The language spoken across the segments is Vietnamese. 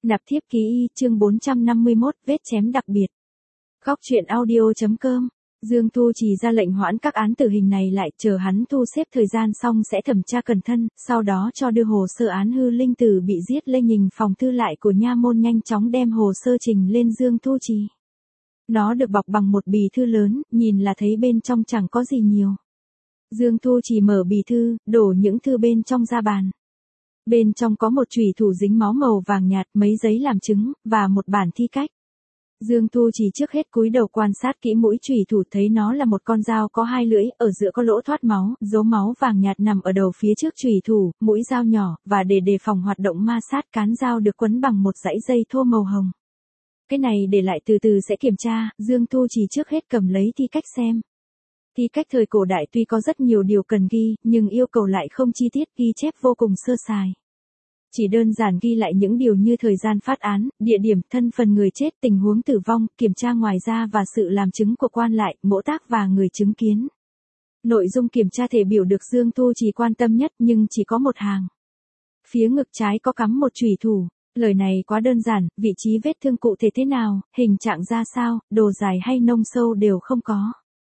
Nạp thiếp ký y, chương 451, vết chém đặc biệt. Góc truyện audio.com. Dương Thu Trì ra lệnh hoãn các án tử hình này lại, chờ hắn thu xếp thời gian xong sẽ thẩm tra cẩn thận, sau đó cho đưa hồ sơ án Hư Linh Tử bị giết lên nhìn phòng thư lại của nha môn nhanh chóng đem hồ sơ trình lên Dương Thu Trì. Nó được bọc bằng một bì thư lớn, nhìn là thấy bên trong chẳng có gì nhiều. Dương Thu Trì mở bì thư, đổ những thư bên trong ra bàn. Bên trong có một chùy thủ dính máu màu vàng nhạt, mấy giấy làm chứng, và một bản thi cách. Dương Thu Trì trước hết cúi đầu quan sát kỹ mũi chùy thủ, thấy nó là một con dao có hai lưỡi, ở giữa có lỗ thoát máu, dấu máu vàng nhạt nằm ở đầu phía trước chùy thủ, mũi dao nhỏ, và để đề phòng hoạt động ma sát, cán dao được quấn bằng một dãy dây thô màu hồng. Cái này để lại từ từ sẽ kiểm tra. Dương Thu Trì trước hết cầm lấy thi cách xem. Thi cách thời cổ đại tuy có rất nhiều điều cần ghi, nhưng yêu cầu lại không chi tiết, ghi chép vô cùng sơ sài. Chỉ đơn giản ghi lại những điều như thời gian phát án, địa điểm, thân phần người chết, tình huống tử vong, kiểm tra ngoài ra và sự làm chứng của quan lại, mỗ tác và người chứng kiến. Nội dung kiểm tra thể biểu được Dương Thu Trì quan tâm nhất, nhưng chỉ có một hàng. Phía ngực trái có cắm một chùy thủ. Lời này quá đơn giản, vị trí vết thương cụ thể thế nào, hình trạng ra sao, độ dài hay nông sâu đều không có.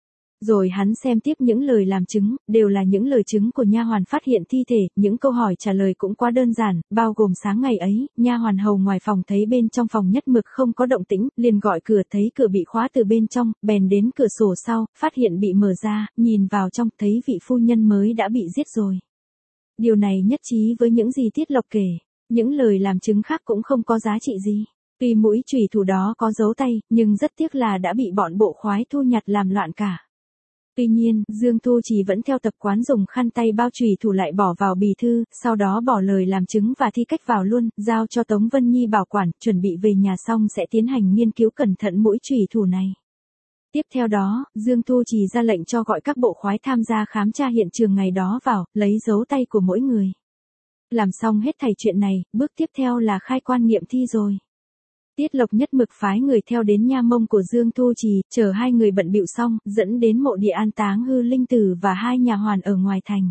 Rồi hắn xem tiếp những lời làm chứng, đều là những lời chứng của nha hoàn phát hiện thi thể, những câu hỏi trả lời cũng quá đơn giản, bao gồm sáng ngày ấy, nha hoàn hầu ngoài phòng thấy bên trong phòng nhất mực không có động tĩnh, liền gọi cửa thấy cửa bị khóa từ bên trong, bèn đến cửa sổ sau, phát hiện bị mở ra, nhìn vào trong thấy vị phu nhân mới đã bị giết rồi. Điều này nhất trí với những gì Tiết Lộc kể, những lời làm chứng khác cũng không có giá trị gì. Tuy mũi chùy thủ đó có dấu tay, nhưng rất tiếc là đã bị bọn bộ khoái thu nhặt làm loạn cả. Tuy nhiên, Dương Thu Trì vẫn theo tập quán dùng khăn tay bao chùy thủ lại bỏ vào bì thư, sau đó bỏ lời làm chứng và thi cách vào luôn, giao cho Tống Vân Nhi bảo quản, chuẩn bị về nhà xong sẽ tiến hành nghiên cứu cẩn thận mũi chùy thủ này. Tiếp theo đó, Dương Thu Trì ra lệnh cho gọi các bộ khoái tham gia khám tra hiện trường ngày đó vào, lấy dấu tay của mỗi người. Làm xong hết thảy chuyện này, bước tiếp theo là khai quan nghiệm thi rồi. Tiết Lộc nhất mực phái người theo đến nha mông của Dương Thu Trì, chờ hai người bận bịu xong, dẫn đến mộ địa an táng Hư Linh Tử và hai nhà hoàn ở ngoài thành.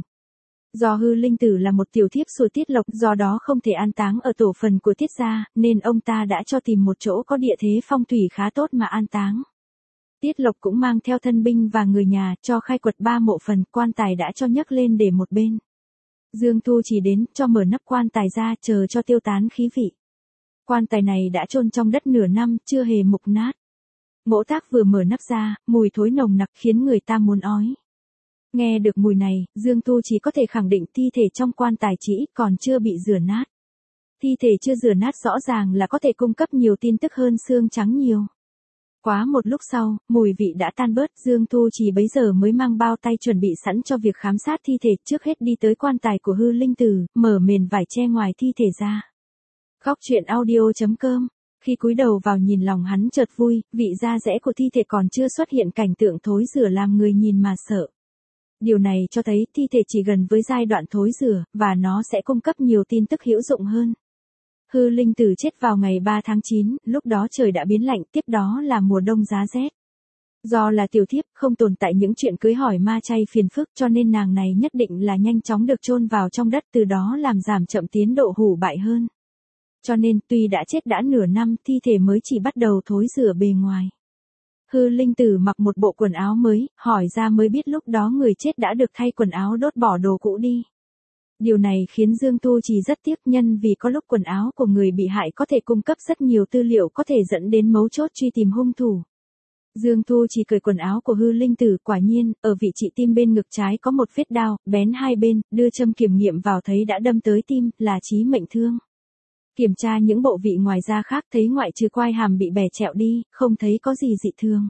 Do Hư Linh Tử là một tiểu thiếp của Tiết Lộc, do đó không thể an táng ở tổ phần của Tiết gia, nên ông ta đã cho tìm một chỗ có địa thế phong thủy khá tốt mà an táng. Tiết Lộc cũng mang theo thân binh và người nhà, cho khai quật 3 mộ phần, quan tài đã cho nhấc lên để một bên. Dương Thu Trì đến, cho mở nắp quan tài ra, chờ cho tiêu tán khí vị. Quan tài này đã chôn trong đất nửa năm, chưa hề mục nát. Mỗ tác vừa mở nắp ra, mùi thối nồng nặc khiến người ta muốn ói. Nghe được mùi này, Dương Thu Trì có thể khẳng định thi thể trong quan tài chỉ còn chưa bị rửa nát. Thi thể chưa rửa nát rõ ràng là có thể cung cấp nhiều tin tức hơn xương trắng nhiều. Quá một lúc sau, mùi vị đã tan bớt, Dương Thu Trì bấy giờ mới mang bao tay chuẩn bị sẵn cho việc khám sát thi thể, trước hết đi tới quan tài của Hư Linh Tử, mở mền vải che ngoài thi thể ra. Góc truyện audio.com. Khi cúi đầu vào nhìn lòng hắn chợt vui, vị da dẻ của thi thể còn chưa xuất hiện cảnh tượng thối rữa làm người nhìn mà sợ. Điều này cho thấy thi thể chỉ gần với giai đoạn thối rữa, và nó sẽ cung cấp nhiều tin tức hữu dụng hơn. Hư Linh Tử chết vào ngày 3 tháng 9, lúc đó trời đã biến lạnh, tiếp đó là mùa đông giá rét. Do là tiểu thiếp, không tồn tại những chuyện cưới hỏi ma chay phiền phức, cho nên nàng này nhất định là nhanh chóng được chôn vào trong đất, từ đó làm giảm chậm tiến độ hủ bại hơn. Cho nên, tuy đã chết đã nửa năm, thi thể mới chỉ bắt đầu thối rữa bề ngoài. Hư Linh Tử mặc một bộ quần áo mới, hỏi ra mới biết lúc đó người chết đã được thay quần áo đốt bỏ đồ cũ đi. Điều này khiến Dương Thu Trì rất tiếc, nhân vì có lúc quần áo của người bị hại có thể cung cấp rất nhiều tư liệu có thể dẫn đến mấu chốt truy tìm hung thủ. Dương Thu Trì cởi quần áo của Hư Linh Tử, quả nhiên, ở vị trí tim bên ngực trái có một vết đao, bén hai bên, đưa châm kiểm nghiệm vào thấy đã đâm tới tim, là chí mệnh thương. Kiểm tra những bộ vị ngoài da khác thấy ngoại trừ quai hàm bị bẻ trẹo đi, không thấy có gì dị thường.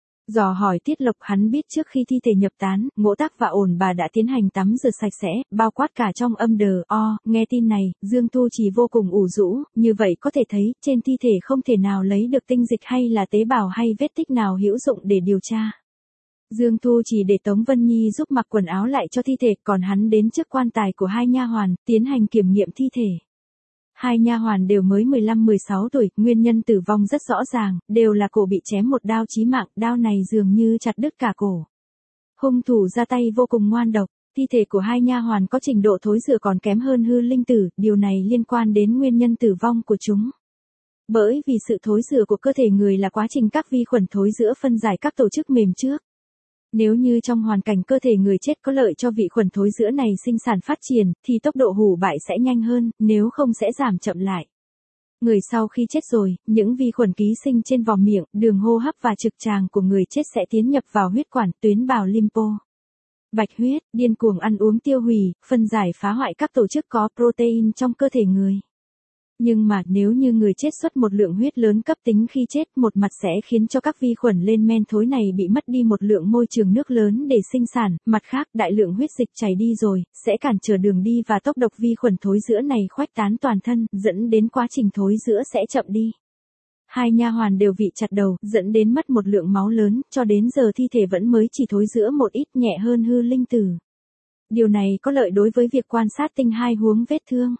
Dò hỏi Tiết Lộc, hắn biết trước khi thi thể nhập tán, Mỗ Tác và Ổn Bà đã tiến hành tắm rửa sạch sẽ, bao quát cả trong âm đờ o. Nghe tin này, Dương Thu Trì vô cùng ủ rũ, như vậy có thể thấy, trên thi thể không thể nào lấy được tinh dịch hay là tế bào hay vết tích nào hữu dụng để điều tra. Dương Thu Trì để Tống Vân Nhi giúp mặc quần áo lại cho thi thể, còn hắn đến trước quan tài của hai nha hoàn, tiến hành kiểm nghiệm thi thể. Hai nha hoàn đều mới 15-16 tuổi, nguyên nhân tử vong rất rõ ràng, đều là cổ bị chém một đao chí mạng, đao này dường như chặt đứt cả cổ. Hung thủ ra tay vô cùng ngoan độc, thi thể của hai nha hoàn có trình độ thối rữa còn kém hơn Hư Linh Tử, điều này liên quan đến nguyên nhân tử vong của chúng. Bởi vì sự thối rữa của cơ thể người là quá trình các vi khuẩn thối rữa phân giải các tổ chức mềm trước. Nếu như trong hoàn cảnh cơ thể người chết có lợi cho vị khuẩn thối rữa này sinh sản phát triển, thì tốc độ hủ bại sẽ nhanh hơn, nếu không sẽ giảm chậm lại. Người sau khi chết rồi, những vi khuẩn ký sinh trên vòm miệng, đường hô hấp và trực tràng của người chết sẽ tiến nhập vào huyết quản, tuyến bào lympho. Bạch huyết, điên cuồng ăn uống tiêu hủy, phân giải phá hoại các tổ chức có protein trong cơ thể người. Nhưng mà nếu như người chết xuất một lượng huyết lớn cấp tính khi chết, một mặt sẽ khiến cho các vi khuẩn lên men thối này bị mất đi một lượng môi trường nước lớn để sinh sản, mặt khác đại lượng huyết dịch chảy đi rồi, sẽ cản trở đường đi và tốc độ vi khuẩn thối rữa này khuếch tán toàn thân, dẫn đến quá trình thối rữa sẽ chậm đi. Hai nha hoàn đều bị chặt đầu, dẫn đến mất một lượng máu lớn, cho đến giờ thi thể vẫn mới chỉ thối rữa một ít, nhẹ hơn hư linh tử. Điều này có lợi đối với việc quan sát tinh hai huống vết thương.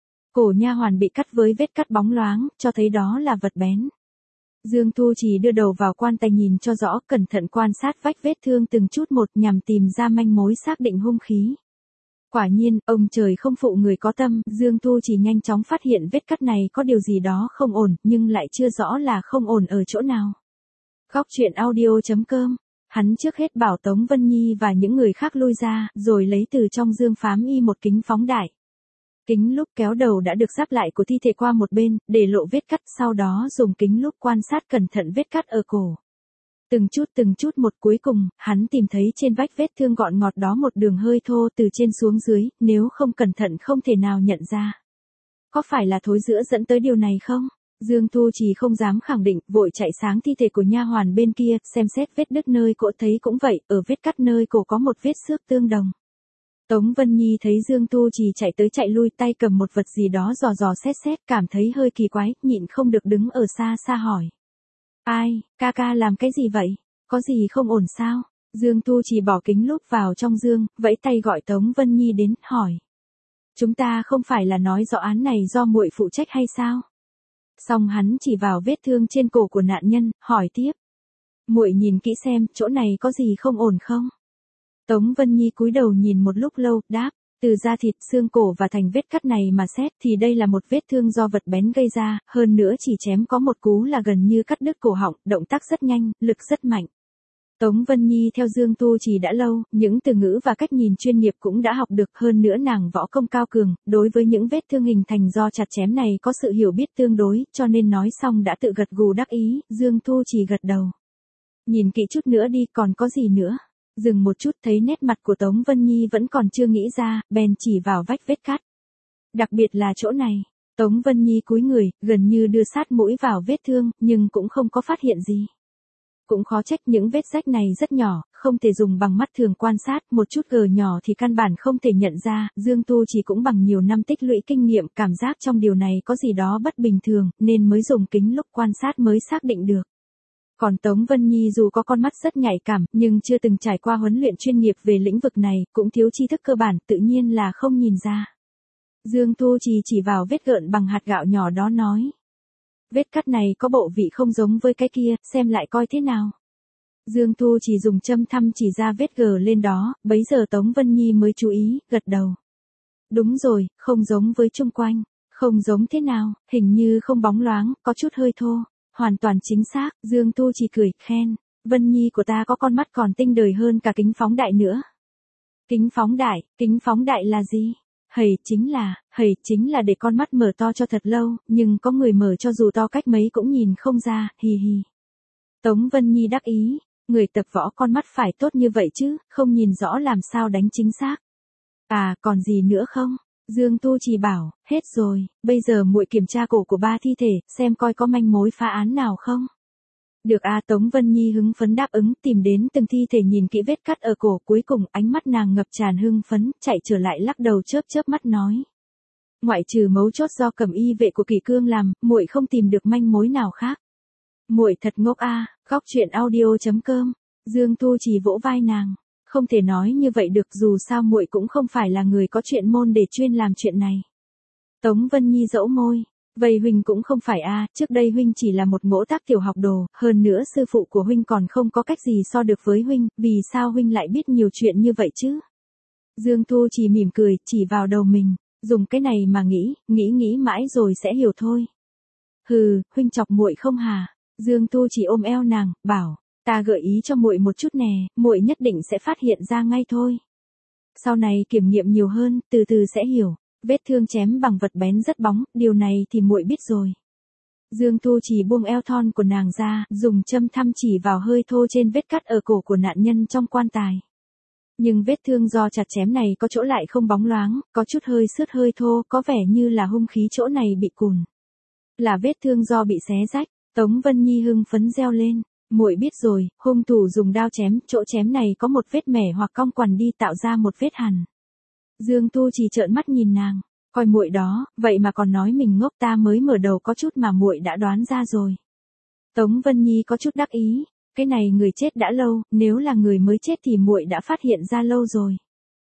Cổ nha hoàn bị cắt với vết cắt bóng loáng, cho thấy đó là vật bén. Dương Thu Trì đưa đầu vào quan tài nhìn cho rõ, cẩn thận quan sát vách vết thương từng chút một nhằm tìm ra manh mối xác định hung khí. Quả nhiên, ông trời không phụ người có tâm, Dương Thu Trì nhanh chóng phát hiện vết cắt này có điều gì đó không ổn, nhưng lại chưa rõ là không ổn ở chỗ nào. Góc truyện audio.com. Hắn trước hết bảo Tống Vân Nhi và những người khác lui ra, rồi lấy từ trong dương phám y một kính phóng đại. Kính lúp kéo đầu đã được giáp lại của thi thể qua một bên, để lộ vết cắt, sau đó dùng kính lúp quan sát cẩn thận vết cắt ở cổ. Từng chút một, cuối cùng, hắn tìm thấy trên vách vết thương gọn ngọt đó một đường hơi thô từ trên xuống dưới, nếu không cẩn thận không thể nào nhận ra. Có phải là thối rữa dẫn tới điều này không? Dương Thu Trì không dám khẳng định, vội chạy sáng thi thể của nha hoàn bên kia, xem xét vết đứt nơi cổ, thấy cũng vậy, ở vết cắt nơi cổ có một vết xước tương đồng. Tống Vân Nhi thấy Dương Thu Trì chạy tới chạy lui, tay cầm một vật gì đó dò xét, cảm thấy hơi kỳ quái, nhịn không được đứng ở xa xa hỏi. Ai, ca làm cái gì vậy? Có gì không ổn sao? Dương Thu Trì bỏ kính lúp vào trong dương, vẫy tay gọi Tống Vân Nhi đến, hỏi. Chúng ta không phải là nói rõ án này do muội phụ trách hay sao? Xong hắn chỉ vào vết thương trên cổ của nạn nhân, hỏi tiếp. Muội nhìn kỹ xem, chỗ này có gì không ổn không? Tống Vân Nhi cúi đầu nhìn một lúc lâu, đáp, từ da thịt, xương cổ và thành vết cắt này mà xét thì đây là một vết thương do vật bén gây ra, hơn nữa chỉ chém có một cú là gần như cắt đứt cổ họng, động tác rất nhanh, lực rất mạnh. Tống Vân Nhi theo Dương Thu Trì đã lâu, những từ ngữ và cách nhìn chuyên nghiệp cũng đã học được, hơn nữa nàng võ công cao cường, đối với những vết thương hình thành do chặt chém này có sự hiểu biết tương đối, cho nên nói xong đã tự gật gù đắc ý, Dương Thu Trì gật đầu. Nhìn kỹ chút nữa đi, còn có gì nữa? Dừng một chút thấy nét mặt của Tống Vân Nhi vẫn còn chưa nghĩ ra, bèn chỉ vào vách vết cắt. Đặc biệt là chỗ này. Tống Vân Nhi cúi người, gần như đưa sát mũi vào vết thương, nhưng cũng không có phát hiện gì. Cũng khó trách, những vết rách này rất nhỏ, không thể dùng bằng mắt thường quan sát, một chút gờ nhỏ thì căn bản không thể nhận ra, Dương Tu chỉ cũng bằng nhiều năm tích lũy kinh nghiệm, cảm giác trong điều này có gì đó bất bình thường, nên mới dùng kính lúp quan sát mới xác định được. Còn Tống Vân Nhi dù có con mắt rất nhạy cảm, nhưng chưa từng trải qua huấn luyện chuyên nghiệp về lĩnh vực này, cũng thiếu tri thức cơ bản, tự nhiên là không nhìn ra. Dương Tu chỉ vào vết gợn bằng hạt gạo nhỏ đó nói. Vết cắt này có bộ vị không giống với cái kia, xem lại coi thế nào. Dương Tu chỉ dùng châm thăm chỉ ra vết gờ lên đó, bấy giờ Tống Vân Nhi mới chú ý, gật đầu. Đúng rồi, không giống với chung quanh. Không giống thế nào, hình như không bóng loáng, có chút hơi thô. Hoàn toàn chính xác, Dương Tu chỉ cười, khen. Vân Nhi của ta có con mắt còn tinh đời hơn cả kính phóng đại nữa. Kính phóng đại là gì? Hầy chính là để con mắt mở to cho thật lâu, nhưng có người mở cho dù to cách mấy cũng nhìn không ra, hì hì. Tống Vân Nhi đắc ý, người tập võ con mắt phải tốt như vậy chứ, không nhìn rõ làm sao đánh chính xác. À, còn gì nữa không? Dương Tu chỉ bảo, hết rồi, bây giờ muội kiểm tra cổ của 3 thi thể, xem coi có manh mối phá án nào không. Được à, Tống Vân Nhi hứng phấn đáp ứng, tìm đến từng thi thể nhìn kỹ vết cắt ở cổ, cuối cùng ánh mắt nàng ngập tràn hưng phấn, chạy trở lại lắc đầu chớp mắt nói. Ngoại trừ mấu chốt do Cẩm Y vệ của Kỷ Cương làm, muội không tìm được manh mối nào khác. Muội thật ngốc a, góc truyện audio.com. Dương Tu chỉ vỗ vai nàng, không thể nói như vậy được, dù sao muội cũng không phải là người có chuyên môn để chuyên làm chuyện này. Tống Vân Nhi dẫu môi. Vậy huynh cũng không phải a, trước đây huynh chỉ là một ngỗ tác tiểu học đồ, hơn nữa sư phụ của huynh còn không có cách gì so được với huynh, vì sao huynh lại biết nhiều chuyện như vậy chứ? Dương Thu chỉ mỉm cười, chỉ vào đầu mình, dùng cái này mà nghĩ mãi rồi sẽ hiểu thôi. Hừ, huynh chọc muội không hả? Dương Tu chỉ ôm eo nàng, bảo, ta gợi ý cho muội một chút nè, muội nhất định sẽ phát hiện ra ngay thôi. Sau này kiểm nghiệm nhiều hơn, từ từ sẽ hiểu. Vết thương chém bằng vật bén rất bóng, điều này thì muội biết rồi. Dương Tu chỉ buông eo thon của nàng ra, dùng châm thăm chỉ vào hơi thô trên vết cắt ở cổ của nạn nhân trong quan tài. Nhưng vết thương do chặt chém này có chỗ lại không bóng loáng, có chút hơi sướt hơi thô, có vẻ như là hung khí chỗ này bị cùn. Là vết thương do bị xé rách. Tống Vân Nhi hưng phấn reo lên. Muội biết rồi, hung thủ dùng đao chém, chỗ chém này có một vết mẻ hoặc cong quằn đi tạo ra một vết hằn. Dương Tu chỉ trợn mắt nhìn nàng, coi muội đó, vậy mà còn nói mình ngốc, ta mới mở đầu có chút mà muội đã đoán ra rồi. Tống Vân Nhi có chút đắc ý, cái này người chết đã lâu, nếu là người mới chết thì muội đã phát hiện ra lâu rồi.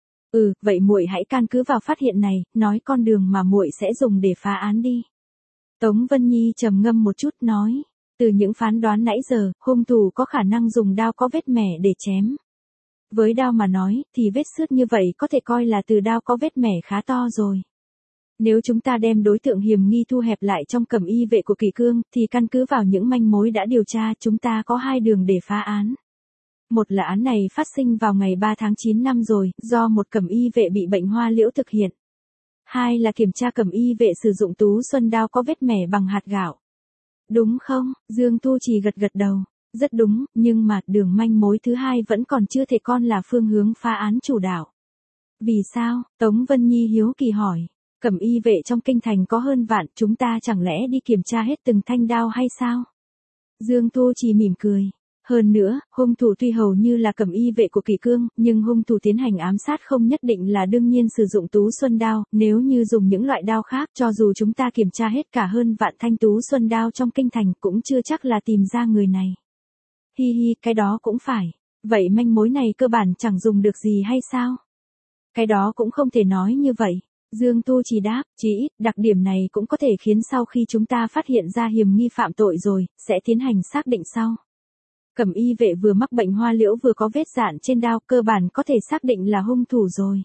Vậy muội hãy căn cứ vào phát hiện này, nói con đường mà muội sẽ dùng để phá án đi. Tống Vân Nhi trầm ngâm một chút nói, từ những phán đoán nãy giờ, hung thủ có khả năng dùng đao có vết mẻ để chém. Với đao mà nói, thì vết sướt như vậy có thể coi là từ đao có vết mẻ khá to rồi. Nếu chúng ta đem đối tượng hiểm nghi thu hẹp lại trong cẩm y vệ của Kỳ Cương, thì căn cứ vào những manh mối đã điều tra, chúng ta có hai đường để phá án. Một là án này phát sinh vào ngày 3 tháng 9 năm rồi, do một cẩm y vệ bị bệnh hoa liễu thực hiện. Hai là kiểm tra cẩm y vệ sử dụng tú xuân đao có vết mẻ bằng hạt gạo. Đúng không? Dương Tu chỉ gật gật đầu. Rất đúng, nhưng mà đường manh mối thứ hai vẫn còn chưa thể coi là phương hướng phá án chủ đạo. Vì sao? Tống Vân Nhi hiếu kỳ hỏi. Cẩm y vệ trong kinh thành có hơn vạn, chúng ta chẳng lẽ đi kiểm tra hết từng thanh đao hay sao? Dương Tu chỉ mỉm cười. Hơn nữa, hung thủ tuy hầu như là cẩm y vệ của Kỳ Cương, nhưng hung thủ tiến hành ám sát không nhất định là đương nhiên sử dụng tú xuân đao, nếu như dùng những loại đao khác, cho dù chúng ta kiểm tra hết cả hơn vạn thanh tú xuân đao trong kinh thành cũng chưa chắc là tìm ra người này. Hi hi, cái đó cũng phải. Vậy manh mối này cơ bản chẳng dùng được gì hay sao? Cái đó cũng không thể nói như vậy. Dương Tu chỉ đáp, chỉ ít, đặc điểm này cũng có thể khiến sau khi chúng ta phát hiện ra hiểm nghi phạm tội rồi, sẽ tiến hành xác định sau. Cẩm y vệ vừa mắc bệnh hoa liễu vừa có vết dạn trên đao, cơ bản có thể xác định là hung thủ rồi.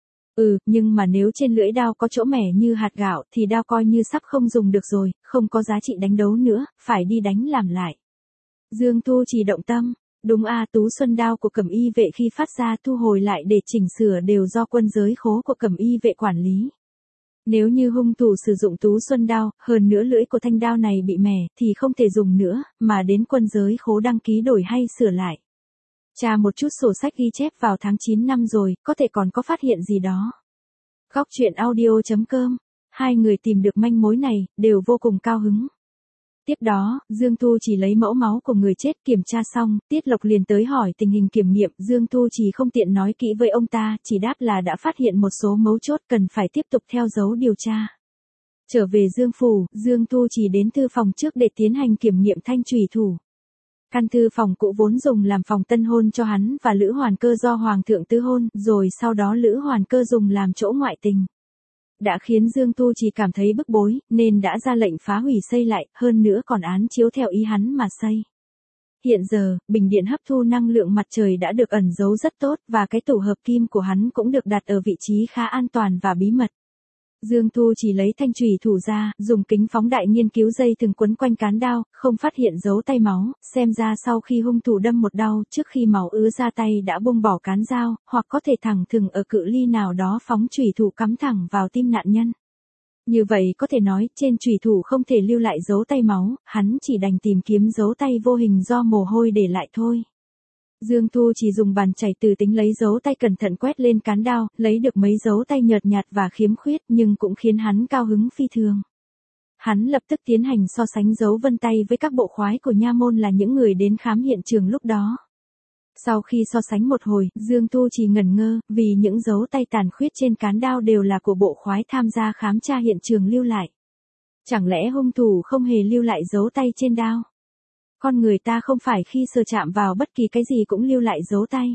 Nhưng mà nếu trên lưỡi đao có chỗ mẻ như hạt gạo thì đao coi như sắp không dùng được rồi, không có giá trị đánh đấu nữa, phải đi đánh làm lại. Dương Tu chỉ động tâm, đúng tú xuân đao của cẩm y vệ khi phát ra thu hồi lại để chỉnh sửa đều do quân giới khố của cẩm y vệ quản lý. Nếu như hung thủ sử dụng tú xuân đao, hơn nữa lưỡi của thanh đao này bị mẻ, thì không thể dùng nữa, mà đến quân giới khố đăng ký đổi hay sửa lại. Tra một chút sổ sách ghi chép vào tháng 9 năm rồi, có thể còn có phát hiện gì đó. Góc truyện audio.com, hai người tìm được manh mối này, đều vô cùng cao hứng. Tiếp đó, Dương Tu chỉ lấy mẫu máu của người chết kiểm tra xong, Tiết Lộc liền tới hỏi tình hình kiểm nghiệm, Dương Tu chỉ không tiện nói kỹ với ông ta, chỉ đáp là đã phát hiện một số mấu chốt cần phải tiếp tục theo dấu điều tra. Trở về Dương Phủ, Dương Tu chỉ đến thư phòng trước để tiến hành kiểm nghiệm thanh chủy thủ. Căn thư phòng cũ vốn dùng làm phòng tân hôn cho hắn và Lữ Hoàn Cơ do Hoàng thượng tứ hôn, rồi sau đó Lữ Hoàn Cơ dùng làm chỗ ngoại tình. Đã khiến Dương Tu chỉ cảm thấy bức bối, nên đã ra lệnh phá hủy xây lại, hơn nữa còn án chiếu theo ý hắn mà xây. Hiện giờ, bình điện hấp thu năng lượng mặt trời đã được ẩn giấu rất tốt và cái tổ hợp kim của hắn cũng được đặt ở vị trí khá an toàn và bí mật. Dương Tu chỉ lấy thanh chủy thủ ra, dùng kính phóng đại nghiên cứu dây thừng quấn quanh cán đao, không phát hiện dấu tay máu, xem ra sau khi hung thủ đâm một đao trước khi máu ứa ra tay đã buông bỏ cán dao, hoặc có thể thẳng thừng ở cự ly nào đó phóng chủy thủ cắm thẳng vào tim nạn nhân. Như vậy có thể nói trên chủy thủ không thể lưu lại dấu tay máu, hắn chỉ đành tìm kiếm dấu tay vô hình do mồ hôi để lại thôi. Dương Tu chỉ dùng bàn chải từ tính lấy dấu tay cẩn thận quét lên cán đao, lấy được mấy dấu tay nhợt nhạt và khiếm khuyết nhưng cũng khiến hắn cao hứng phi thường. Hắn lập tức tiến hành so sánh dấu vân tay với các bộ khoái của nha môn là những người đến khám hiện trường lúc đó. Sau khi so sánh một hồi, Dương Tu chỉ ngẩn ngơ, vì những dấu tay tàn khuyết trên cán đao đều là của bộ khoái tham gia khám tra hiện trường lưu lại. Chẳng lẽ hung thủ không hề lưu lại dấu tay trên đao? Con người ta không phải khi sờ chạm vào bất kỳ cái gì cũng lưu lại dấu tay.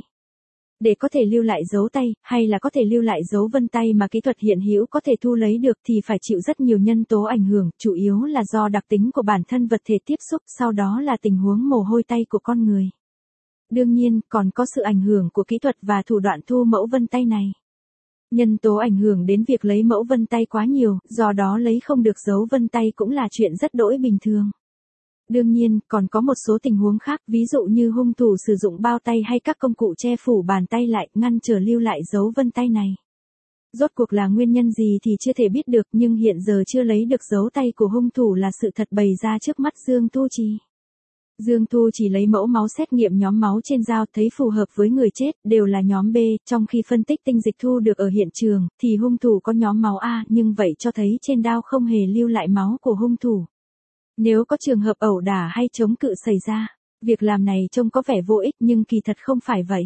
Để có thể lưu lại dấu tay, hay là có thể lưu lại dấu vân tay mà kỹ thuật hiện hữu có thể thu lấy được thì phải chịu rất nhiều nhân tố ảnh hưởng, chủ yếu là do đặc tính của bản thân vật thể tiếp xúc, sau đó là tình huống mồ hôi tay của con người. Đương nhiên, còn có sự ảnh hưởng của kỹ thuật và thủ đoạn thu mẫu vân tay này. Nhân tố ảnh hưởng đến việc lấy mẫu vân tay quá nhiều, do đó lấy không được dấu vân tay cũng là chuyện rất đỗi bình thường. Đương nhiên, còn có một số tình huống khác, ví dụ như hung thủ sử dụng bao tay hay các công cụ che phủ bàn tay lại, ngăn trở lưu lại dấu vân tay này. Rốt cuộc là nguyên nhân gì thì chưa thể biết được, nhưng hiện giờ chưa lấy được dấu tay của hung thủ là sự thật bày ra trước mắt Dương Thu Trì. Dương Thu Trì lấy mẫu máu xét nghiệm nhóm máu trên dao thấy phù hợp với người chết, đều là nhóm B, trong khi phân tích tinh dịch thu được ở hiện trường, thì hung thủ có nhóm máu A, nhưng vậy cho thấy trên dao không hề lưu lại máu của hung thủ. Nếu có trường hợp ẩu đả hay chống cự xảy ra, việc làm này trông có vẻ vô ích nhưng kỳ thật không phải vậy.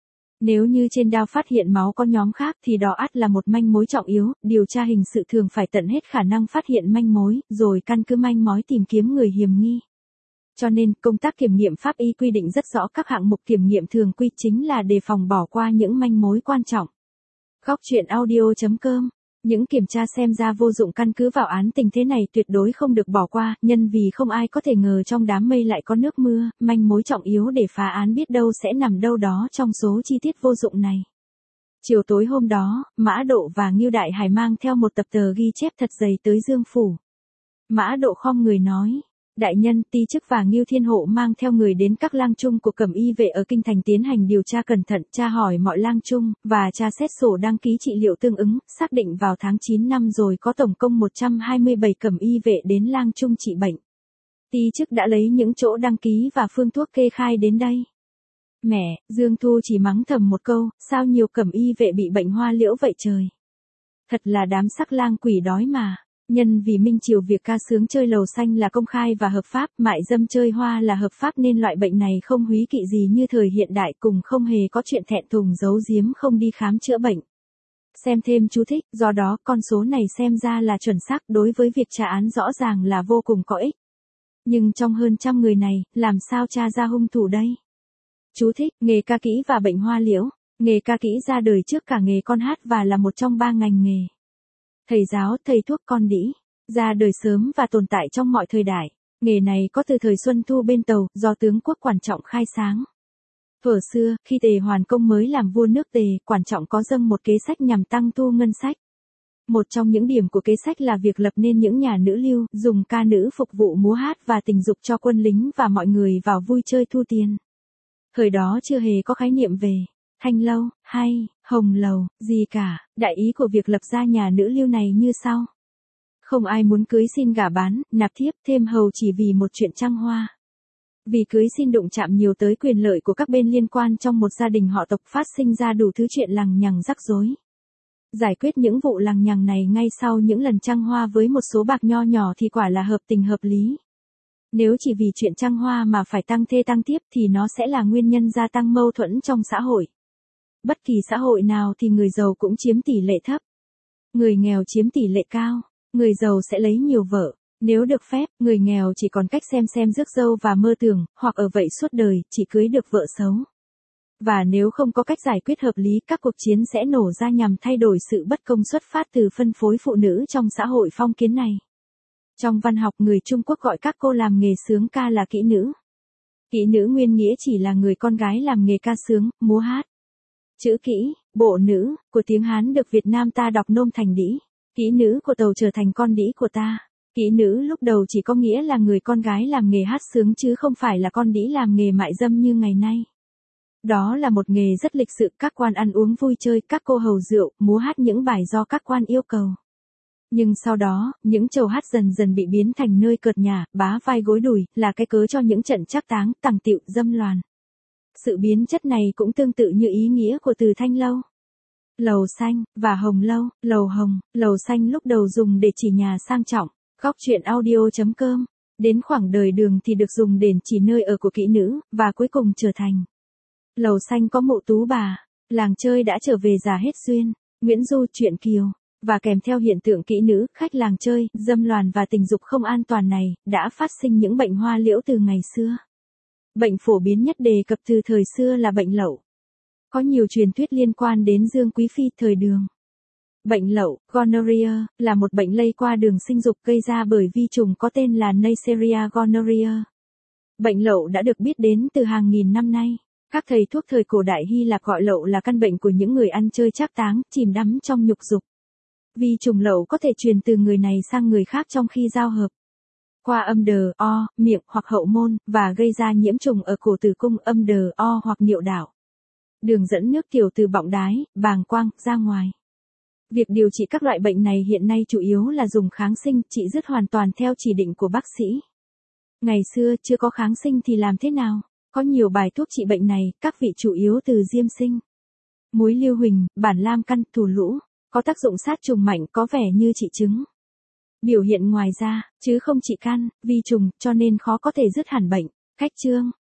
Nếu như trên dao phát hiện máu có nhóm khác thì đó ắt là một manh mối trọng yếu, điều tra hình sự thường phải tận hết khả năng phát hiện manh mối, rồi căn cứ manh mối tìm kiếm người hiểm nghi. Cho nên, công tác kiểm nghiệm pháp y quy định rất rõ các hạng mục kiểm nghiệm thường quy chính là đề phòng bỏ qua những manh mối quan trọng. Góc truyện audio.com. Những kiểm tra xem ra vô dụng căn cứ vào án tình thế này tuyệt đối không được bỏ qua, nhân vì không ai có thể ngờ trong đám mây lại có nước mưa, manh mối trọng yếu để phá án biết đâu sẽ nằm đâu đó trong số chi tiết vô dụng này. Chiều tối hôm đó, Mã Độ và Ngưu Đại Hải mang theo một tập tờ ghi chép thật dày tới Dương phủ. Mã Độ khom người nói: Đại nhân, Ti Chức và Ngưu Thiên Hộ mang theo người đến các lang trung của Cẩm Y vệ ở kinh thành tiến hành điều tra cẩn thận, tra hỏi mọi lang trung, và tra xét sổ đăng ký trị liệu tương ứng, xác định vào tháng 9 năm rồi có tổng cộng 127 Cẩm Y vệ đến lang trung trị bệnh. Ti Chức đã lấy những chỗ đăng ký và phương thuốc kê khai đến đây. Mẹ, Dương Thu chỉ mắng thầm một câu, sao nhiều Cẩm Y vệ bị bệnh hoa liễu vậy trời. Thật là đám sắc lang quỷ đói mà. Nhân vì minh triều việc ca sướng chơi lầu xanh là công khai và hợp pháp, mại dâm chơi hoa là hợp pháp nên loại bệnh này không húy kỵ gì như thời hiện đại, cùng không hề có chuyện thẹn thùng giấu giếm không đi khám chữa bệnh. Xem thêm chú thích, do đó con số này xem ra là chuẩn xác đối với việc tra án rõ ràng là vô cùng có ích. Nhưng trong hơn trăm người này, làm sao tra ra hung thủ đây? Chú thích, nghề ca kỹ và bệnh hoa liễu. Nghề ca kỹ ra đời trước cả nghề con hát và là một trong 3 ngành nghề. Thầy giáo, thầy thuốc con đĩ, ra đời sớm và tồn tại trong mọi thời đại. Nghề này có từ thời Xuân Thu bên Tàu, do tướng quốc Quản Trọng khai sáng. Thuở xưa, khi Tề Hoàn Công mới làm vua nước Tề, Quản Trọng có dâng một kế sách nhằm tăng thu ngân sách. Một trong những điểm của kế sách là việc lập nên những nhà nữ lưu, dùng ca nữ phục vụ múa hát và tình dục cho quân lính và mọi người vào vui chơi thu tiền. Thời đó chưa hề có khái niệm về thanh lâu, hay, hồng lầu, gì cả, đại ý của việc lập ra nhà nữ lưu này như sau. Không ai muốn cưới xin gả bán, nạp thiếp, thêm hầu chỉ vì một chuyện trăng hoa. Vì cưới xin đụng chạm nhiều tới quyền lợi của các bên liên quan trong một gia đình họ tộc phát sinh ra đủ thứ chuyện lằng nhằng rắc rối. Giải quyết những vụ lằng nhằng này ngay sau những lần trăng hoa với một số bạc nho nhỏ thì quả là hợp tình hợp lý. Nếu chỉ vì chuyện trăng hoa mà phải tăng thê tăng thiếp thì nó sẽ là nguyên nhân gia tăng mâu thuẫn trong xã hội. Bất kỳ xã hội nào thì người giàu cũng chiếm tỷ lệ thấp. Người nghèo chiếm tỷ lệ cao. Người giàu sẽ lấy nhiều vợ. Nếu được phép, người nghèo chỉ còn cách xem rước dâu và mơ tưởng, hoặc ở vậy suốt đời, chỉ cưới được vợ xấu. Và nếu không có cách giải quyết hợp lý, các cuộc chiến sẽ nổ ra nhằm thay đổi sự bất công xuất phát từ phân phối phụ nữ trong xã hội phong kiến này. Trong văn học, người Trung Quốc gọi các cô làm nghề sướng ca là kỹ nữ. Kỹ nữ nguyên nghĩa chỉ là người con gái làm nghề ca sướng, múa hát. Chữ kỹ, bộ nữ, của tiếng Hán được Việt Nam ta đọc nôm thành đĩ. Kỹ nữ của Tàu trở thành con đĩ của ta. Kỹ nữ lúc đầu chỉ có nghĩa là người con gái làm nghề hát sướng chứ không phải là con đĩ làm nghề mại dâm như ngày nay. Đó là một nghề rất lịch sự, các quan ăn uống vui chơi, các cô hầu rượu, múa hát những bài do các quan yêu cầu. Nhưng sau đó, những chầu hát dần dần bị biến thành nơi cợt nhả, bá vai gối đùi, là cái cớ cho những trận trác táng, tằng tiệu, dâm loàn. Sự biến chất này cũng tương tự như ý nghĩa của từ thanh lâu. Lầu xanh, và hồng lâu, lầu hồng, lầu xanh lúc đầu dùng để chỉ nhà sang trọng. Góc truyện audio.com. Đến khoảng đời Đường thì được dùng để chỉ nơi ở của kỹ nữ, và cuối cùng trở thành lầu xanh có mộ tú bà. Làng chơi đã trở về già hết duyên. Nguyễn Du truyện Kiều. Và kèm theo hiện tượng kỹ nữ, khách làng chơi, dâm loàn và tình dục không an toàn này, đã phát sinh những bệnh hoa liễu từ ngày xưa. Bệnh phổ biến nhất đề cập từ thời xưa là bệnh lậu. Có nhiều truyền thuyết liên quan đến Dương Quý Phi thời Đường. Bệnh lậu, gonorrhea, là một bệnh lây qua đường sinh dục gây ra bởi vi trùng có tên là Neisseria gonorrhea. Bệnh lậu đã được biết đến từ hàng nghìn năm nay. Các thầy thuốc thời cổ đại Hy Lạp gọi lậu là căn bệnh của những người ăn chơi trác táng, chìm đắm trong nhục dục. Vi trùng lậu có thể truyền từ người này sang người khác trong khi giao hợp. Qua âm đờ, o, miệng hoặc hậu môn, và gây ra nhiễm trùng ở cổ tử cung âm đờ, o hoặc niệu đạo. Đường dẫn nước tiểu từ bọng đái, bàng quang, ra ngoài. Việc điều trị các loại bệnh này hiện nay chủ yếu là dùng kháng sinh, trị dứt hoàn toàn theo chỉ định của bác sĩ. Ngày xưa chưa có kháng sinh thì làm thế nào? Có nhiều bài thuốc trị bệnh này, các vị chủ yếu từ diêm sinh. Muối lưu huỳnh, bản lam căn, thù lũ, có tác dụng sát trùng mạnh, có vẻ như trị chứng. Biểu hiện ngoài da, chứ không trị căn, vi trùng, cho nên khó có thể dứt hẳn bệnh. Cách chương